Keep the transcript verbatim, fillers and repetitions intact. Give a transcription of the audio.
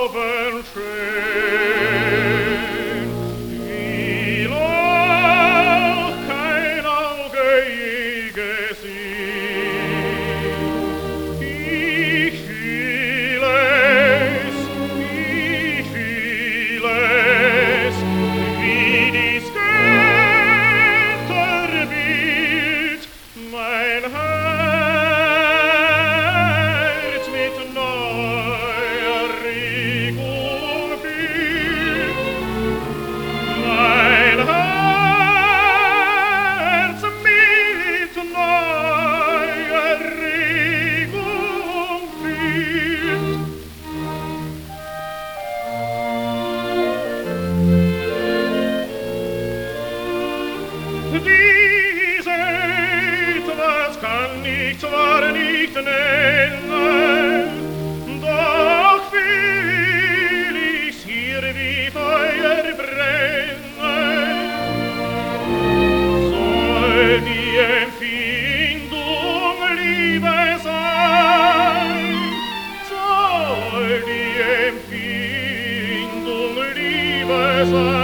Abend schön, will auch kein Auge je gesehen. Ich fühl es, ich fühl es, wie dies Götterbild mein Herz mit neuer Regung füllt. Mein Herz mit neuer Regung füllt. Diese etwas kann ich zwar nicht nennen, doch fühl ich's hier wie Feuer brennen. Soll die Empfindung Liebe sein, soll die Empfindung Liebe sein,